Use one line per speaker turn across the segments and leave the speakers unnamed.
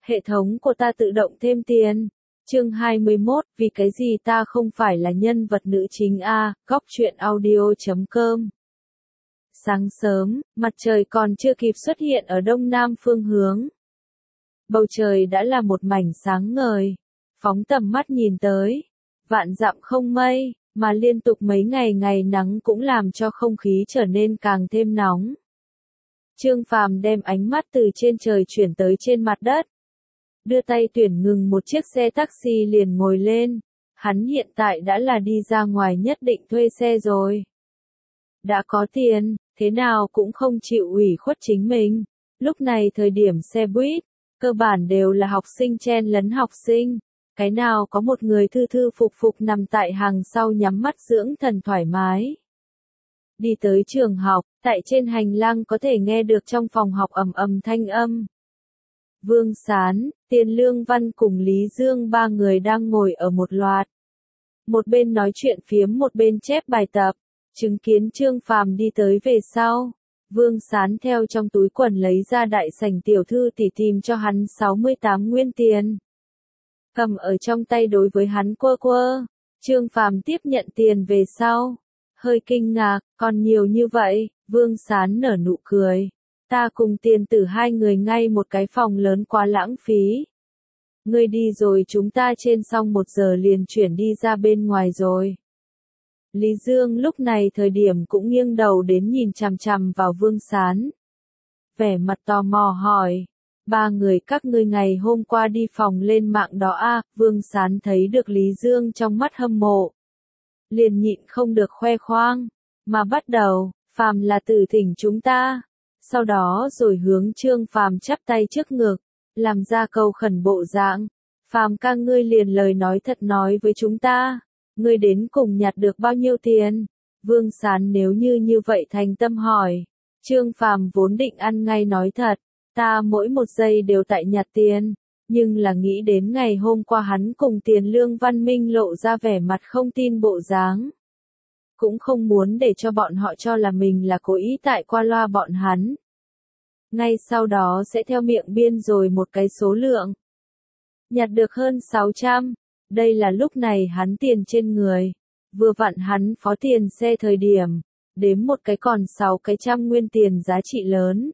Hệ thống của ta tự động thêm tiền. Chương 21, vì cái gì ta không phải là nhân vật nữ chính a, góc truyện audio.com. Sáng sớm, mặt trời còn chưa kịp xuất hiện ở đông nam phương hướng. Bầu trời đã là một mảnh sáng ngời. Phóng tầm mắt nhìn tới, vạn dặm không mây, mà liên tục mấy ngày nắng cũng làm cho không khí trở nên càng thêm nóng. Trương Phàm đem ánh mắt từ trên trời chuyển tới trên mặt đất. Đưa tay tuyển ngừng một chiếc xe taxi liền ngồi lên. Hắn hiện tại đã là đi ra ngoài nhất định thuê xe rồi. Đã có tiền, thế nào cũng không chịu ủy khuất chính mình. Lúc này thời điểm xe buýt, cơ bản đều là học sinh chen lấn học sinh. Cái nào có một người thư thư phục nằm tại hàng sau nhắm mắt dưỡng thần thoải mái. Đi tới trường học, tại trên hành lang có thể nghe được trong phòng học ầm thanh âm. Vương Sán, Tiền Lương Văn cùng Lý Dương ba người đang ngồi ở một loạt. Một bên nói chuyện phiếm một bên chép bài tập, chứng kiến Trương Phàm đi tới về sau. Vương Sán theo trong túi quần lấy ra đại sảnh tiểu thư tỷ tìm cho hắn 68 nguyên tiền. Cầm ở trong tay đối với hắn quơ quơ. Trương Phàm tiếp nhận tiền về sau. Hơi kinh ngạc, còn nhiều như vậy, Vương Sán nở nụ cười. Ta cùng tiền tử hai người ngay một cái phòng lớn quá lãng phí. Ngươi đi rồi chúng ta trên xong 1 giờ liền chuyển đi ra bên ngoài rồi. Lý Dương lúc này thời điểm cũng nghiêng đầu đến nhìn chằm chằm vào Vương Sán. Vẻ mặt tò mò hỏi. 3 người các ngươi ngày hôm qua đi phòng lên mạng đó à, Vương Sán thấy được Lý Dương trong mắt hâm mộ. Liền nhịn không được khoe khoang. Mà bắt đầu, Phàm là tử thỉnh chúng ta. Sau đó rồi hướng Trương Phàm chắp tay trước ngực, làm ra câu khẩn bộ dạng. Phàm ca ngươi liền lời nói thật nói với chúng ta. Ngươi đến cùng nhặt được bao nhiêu tiền? Vương Sán nếu như vậy thành tâm hỏi. Trương Phàm vốn định ăn ngay nói thật. Ta mỗi 1 giây đều tại nhặt tiền. Nhưng là nghĩ đến ngày hôm qua hắn cùng Tiền Lương Văn Minh lộ ra vẻ mặt không tin bộ dáng. Cũng không muốn để cho bọn họ cho là mình là cố ý tại qua loa bọn hắn. Ngay sau đó sẽ theo miệng biên rồi một cái số lượng. Nhặt được hơn 600. Đây là lúc này hắn tiền trên người. Vừa vặn hắn phó tiền xe thời điểm. Đếm một cái còn 600 nguyên tiền giá trị lớn.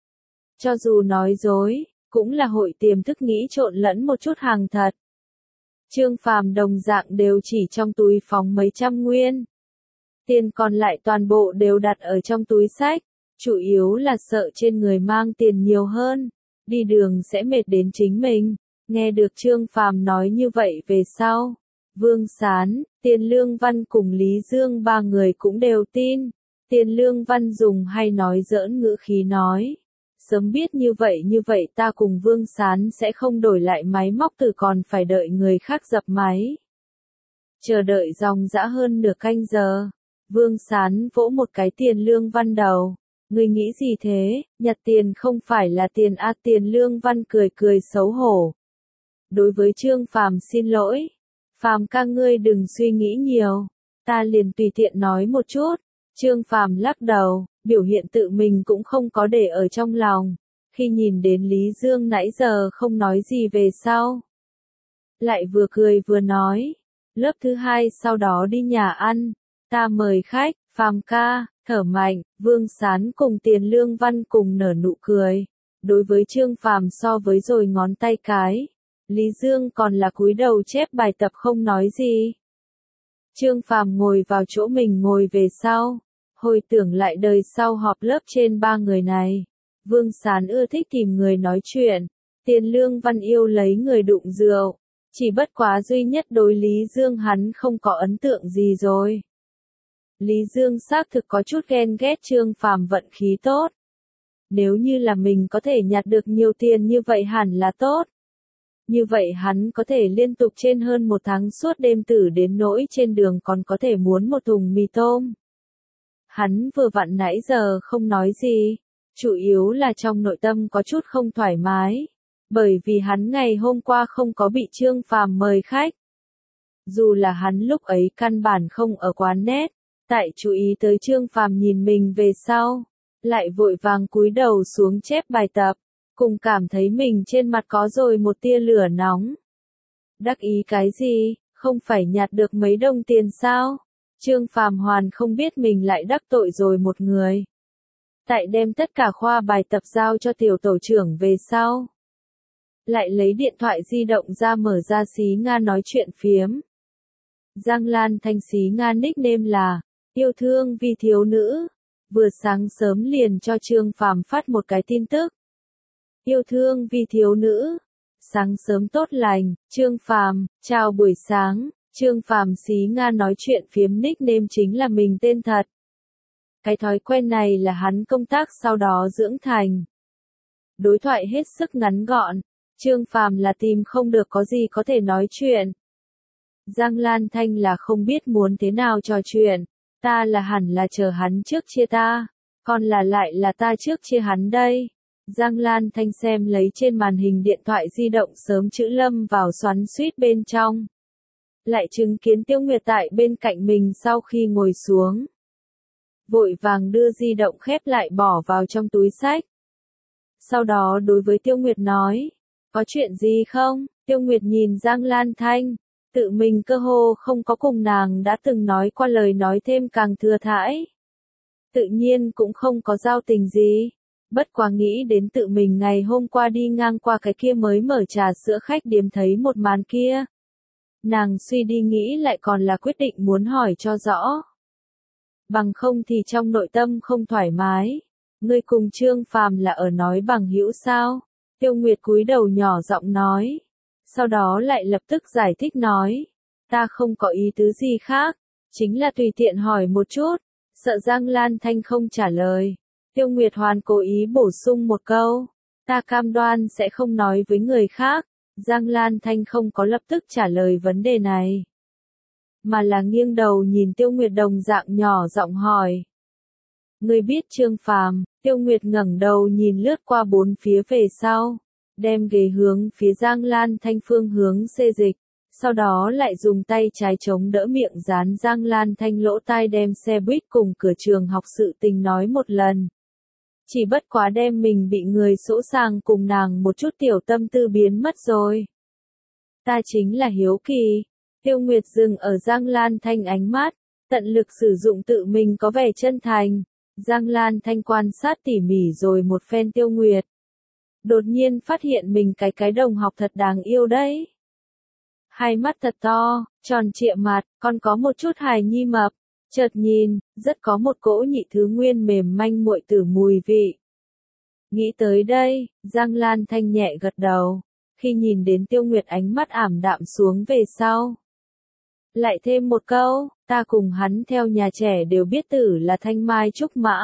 Cho dù nói dối, cũng là hội tiềm thức nghĩ trộn lẫn một chút hàng thật. Trương Phàm đồng dạng đều chỉ trong túi phóng mấy trăm nguyên. Tiền còn lại toàn bộ đều đặt ở trong túi xách, chủ yếu là sợ trên người mang tiền nhiều hơn, đi đường sẽ mệt đến chính mình. Nghe được Trương Phàm nói như vậy về sau, Vương Sán, Tiền Lương Văn cùng Lý Dương 3 người cũng đều tin. Tiền Lương Văn dùng hay nói giỡn ngữ khí nói. Sớm biết như vậy ta cùng Vương Sán sẽ không đổi lại máy móc từ còn phải đợi người khác dập máy. Chờ đợi dòng dã hơn nửa canh giờ. Vương Sán vỗ một cái Tiền Lương Văn đầu. Ngươi nghĩ gì thế, nhặt tiền không phải là tiền à? Tiền Lương Văn cười xấu hổ. Đối với Trương Phàm xin lỗi. Phàm ca ngươi đừng suy nghĩ nhiều. Ta liền tùy tiện nói một chút. Trương Phàm lắc đầu, biểu hiện tự mình cũng không có để ở trong lòng. Khi nhìn đến Lý Dương nãy giờ không nói gì về sau. Lại vừa cười vừa nói. Lớp thứ 2 sau đó đi nhà ăn. Ta mời khách, Phàm ca, thở mạnh, Vương Sán cùng Tiền Lương Văn cùng nở nụ cười. Đối với Trương Phàm so với rồi ngón tay cái. Lý Dương còn là cúi đầu chép bài tập không nói gì. Trương Phàm ngồi vào chỗ mình ngồi về sau. Hồi tưởng lại đời sau họp lớp trên 3 người này. Vương Sán ưa thích tìm người nói chuyện. Tiền Lương Văn yêu lấy người đụng rượu. Chỉ bất quá duy nhất đối Lý Dương hắn không có ấn tượng gì rồi. Lý Dương xác thực có chút ghen ghét Trương Phàm vận khí tốt. Nếu như là mình có thể nhặt được nhiều tiền như vậy hẳn là tốt. Như vậy hắn có thể liên tục trên hơn 1 tháng suốt đêm tử đến nỗi trên đường còn có thể muốn một thùng mì tôm. Hắn vừa vặn nãy giờ không nói gì. Chủ yếu là trong nội tâm có chút không thoải mái. Bởi vì hắn ngày hôm qua không có bị Trương Phàm mời khách. Dù là hắn lúc ấy căn bản không ở quán net. Tại chú ý tới Trương Phàm nhìn mình về sau. Lại vội vàng cúi đầu xuống chép bài tập. cùng cảm thấy mình trên mặt có rồi một tia lửa nóng. Đắc ý cái gì, không phải nhặt được mấy đồng tiền sao? Trương Phàm hoàn không biết mình lại đắc tội rồi một người. Tại đem tất cả khoa bài tập giao cho tiểu tổ trưởng về sau. Lại lấy điện thoại di động ra mở ra xí Nga nói chuyện phiếm. Giang Lan Thanh xí Nga nickname là yêu thương vì thiếu nữ. Vừa sáng sớm liền cho Trương Phàm phát một cái tin tức. Yêu thương vì thiếu nữ. Sáng sớm tốt lành, Trương Phàm, chào buổi sáng. Trương Phàm xí Nga nói chuyện phiếm nickname chính là mình tên thật. Cái thói quen này là hắn công tác sau đó dưỡng thành. Đối thoại hết sức ngắn gọn. Trương Phàm là tìm không được có gì có thể nói chuyện. Giang Lan Thanh là không biết muốn thế nào trò chuyện. Ta là hẳn là chờ hắn trước chia ta. Còn là lại là ta trước chia hắn đây. Giang Lan Thanh xem lấy trên màn hình điện thoại di động sớm chữ lâm vào xoắn xuýt bên trong. Lại chứng kiến Tiêu Nguyệt tại bên cạnh mình sau khi ngồi xuống. Vội vàng đưa di động khép lại bỏ vào trong túi xách. Sau đó đối với Tiêu Nguyệt nói. Có chuyện gì không? Tiêu Nguyệt nhìn Giang Lan Thanh. Tự mình cơ hồ không có cùng nàng đã từng nói qua lời nói thêm càng thừa thãi. Tự nhiên cũng không có giao tình gì. Bất quá nghĩ đến tự mình ngày hôm qua đi ngang qua cái kia mới mở trà sữa khách điếm thấy một màn kia. Nàng suy đi nghĩ lại còn là quyết định muốn hỏi cho rõ. Bằng không thì trong nội tâm không thoải mái. Ngươi cùng Trương Phàm là ở nói bằng hữu sao? Tiêu Nguyệt cúi đầu nhỏ giọng nói. Sau đó lại lập tức giải thích nói. Ta không có ý tứ gì khác. Chính là tùy tiện hỏi một chút. Sợ Giang Lan Thanh không trả lời. Tiêu Nguyệt Hoàn cố ý bổ sung một câu. Ta cam đoan sẽ không nói với người khác. Giang Lan Thanh không có lập tức trả lời vấn đề này. Mà là nghiêng đầu nhìn Tiêu Nguyệt đồng dạng nhỏ giọng hỏi. Ngươi biết Trương Phàm? Tiêu Nguyệt ngẩng đầu nhìn lướt qua bốn phía về sau. Đem ghế hướng phía Giang Lan Thanh phương hướng xê dịch. Sau đó lại dùng tay trái chống đỡ miệng dán Giang Lan Thanh lỗ tai đem xe buýt cùng cửa trường học sự tình nói một lần. Chỉ bất quá đem mình bị người sỗ sàng cùng nàng một chút tiểu tâm tư biến mất rồi. Ta chính là hiếu kỳ. Tiêu Nguyệt dừng ở Giang Lan Thanh ánh mắt, tận lực sử dụng tự mình có vẻ chân thành. Giang Lan Thanh quan sát tỉ mỉ rồi một phen Tiêu Nguyệt. Đột nhiên phát hiện mình cái đồng học thật đáng yêu đấy. Hai mắt thật to, tròn trịa mặt, còn có một chút hài nhi mập. Chợt nhìn, rất có một cỗ nhị thứ nguyên mềm manh muội tử mùi vị. Nghĩ tới đây, Giang Lan Thanh nhẹ gật đầu. Khi nhìn đến Tiêu Nguyệt ánh mắt ảm đạm xuống về sau. Lại thêm một câu, ta cùng hắn theo nhà trẻ đều biết tử là thanh mai trúc mã.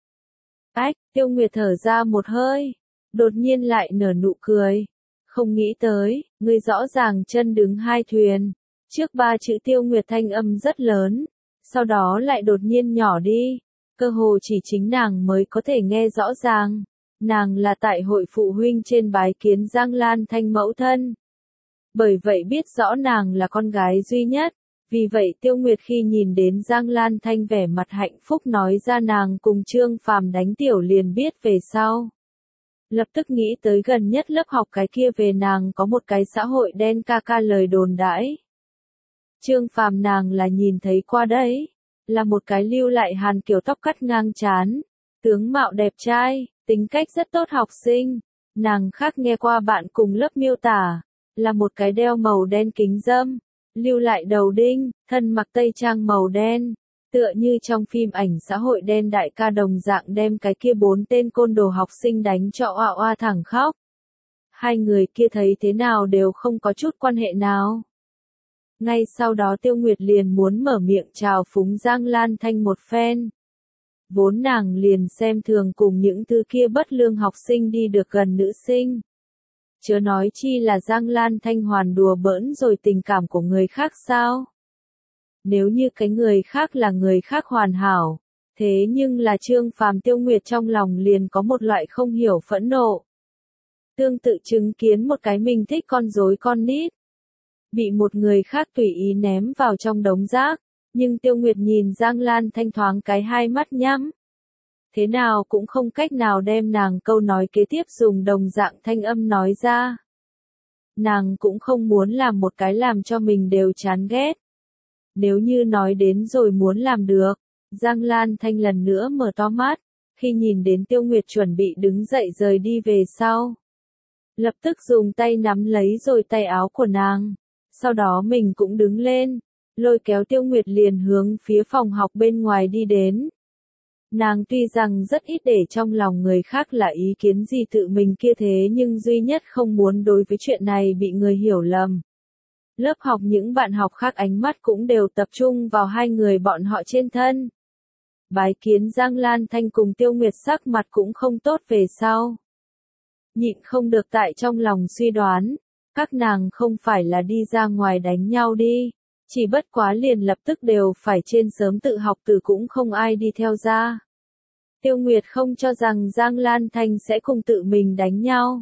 Ách, Tiêu Nguyệt thở ra một hơi. Đột nhiên lại nở nụ cười. Không nghĩ tới, ngươi rõ ràng chân đứng hai thuyền. Trước ba chữ Tiêu Nguyệt thanh âm rất lớn. Sau đó lại đột nhiên nhỏ đi. Cơ hồ chỉ chính nàng mới có thể nghe rõ ràng. Nàng là tại hội phụ huynh trên bái kiến Giang Lan Thanh mẫu thân. Bởi vậy biết rõ nàng là con gái duy nhất. Vì vậy Tiêu Nguyệt khi nhìn đến Giang Lan Thanh vẻ mặt hạnh phúc nói ra nàng cùng Trương Phàm đánh tiểu liền biết về sau. Lập tức nghĩ tới gần nhất lớp học cái kia về nàng có một cái xã hội đen ca ca lời đồn đãi. Trương Phàm nàng là nhìn thấy qua đấy. Là một cái lưu lại hàn kiểu tóc cắt ngang trán. Tướng mạo đẹp trai, tính cách rất tốt học sinh. Nàng khác nghe qua bạn cùng lớp miêu tả. Là một cái đeo màu đen kính râm. Lưu lại đầu đinh, thân mặc tây trang màu đen. Tựa như trong phim ảnh xã hội đen đại ca đồng dạng đem cái kia 4 tên côn đồ học sinh đánh cho oa oa thẳng khóc. Hai người kia thấy thế nào đều không có chút quan hệ nào. Ngay sau đó Tiêu Nguyệt liền muốn mở miệng chào phúng Giang Lan Thanh một phen. Vốn nàng liền xem thường cùng những thứ kia bất lương học sinh đi được gần nữ sinh. Chớ nói chi là Giang Lan Thanh hoàn đùa bỡn rồi tình cảm của người khác sao? Nếu như cái người khác là người khác hoàn hảo, thế nhưng là Trương Phàm Tiêu Nguyệt trong lòng liền có một loại không hiểu phẫn nộ. Tương tự chứng kiến một cái mình thích con rối con nít. Bị một người khác tùy ý ném vào trong đống rác, nhưng Tiêu Nguyệt nhìn Giang Lan Thanh thoáng cái hai mắt nhắm. thế nào cũng không cách nào đem nàng câu nói kế tiếp dùng đồng dạng thanh âm nói ra. Nàng cũng không muốn làm một cái làm cho mình đều chán ghét. Nếu như nói đến rồi muốn làm được, Giang Lan Thanh lần nữa mở to mắt, khi nhìn đến Tiêu Nguyệt chuẩn bị đứng dậy rời đi về sau. Lập tức dùng tay nắm lấy rồi tay áo của nàng, sau đó mình cũng đứng lên, lôi kéo Tiêu Nguyệt liền hướng phía phòng học bên ngoài đi đến. Nàng tuy rằng rất ít để trong lòng người khác là ý kiến gì tự mình kia thế nhưng duy nhất không muốn đối với chuyện này bị người hiểu lầm. Lớp học những bạn học khác ánh mắt cũng đều tập trung vào hai người bọn họ trên thân. Bái kiến Giang Lan Thanh cùng Tiêu Nguyệt sắc mặt cũng không tốt về sau. Nhịn không được tại trong lòng suy đoán, các nàng không phải là đi ra ngoài đánh nhau đi, chỉ bất quá liền lập tức đều phải trên sớm tự học từ cũng không ai đi theo ra. Tiêu Nguyệt không cho rằng Giang Lan Thanh sẽ cùng tự mình đánh nhau.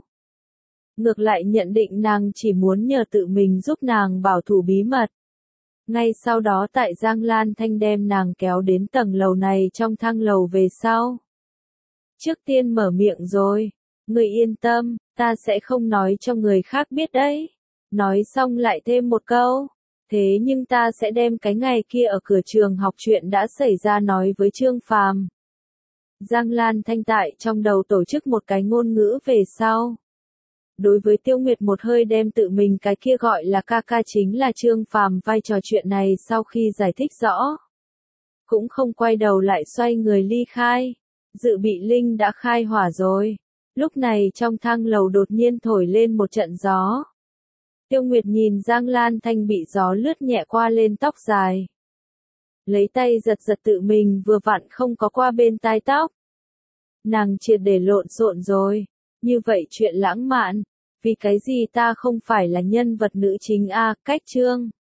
Ngược lại nhận định nàng chỉ muốn nhờ tự mình giúp nàng bảo thủ bí mật. Ngay sau đó tại Giang Lan Thanh đem nàng kéo đến tầng lầu này trong thang lầu về sau. Trước tiên mở miệng rồi, người yên tâm, ta sẽ không nói cho người khác biết đấy. Nói xong lại thêm một câu, thế nhưng ta sẽ đem cái ngày kia ở cửa trường học chuyện đã xảy ra nói với Trương Phàm. Giang Lan Thanh tại trong đầu tổ chức một cái ngôn ngữ về sau. Đối với Tiêu Nguyệt một hơi đem tự mình cái kia gọi là ca ca chính là Trương Phàm vai trò chuyện này sau khi giải thích rõ. Cũng không quay đầu lại xoay người ly khai. Dự bị linh đã khai hỏa rồi. Lúc này trong thang lầu đột nhiên thổi lên một trận gió. Tiêu Nguyệt nhìn Giang Lan Thanh bị gió lướt nhẹ qua lên tóc dài. Lấy tay giật giật tự mình vừa vặn không có qua bên tai tóc. Nàng triệt để lộn xộn rồi. Như vậy chuyện lãng mạn. Vì cái gì ta không phải là nhân vật nữ chính a, cách chương.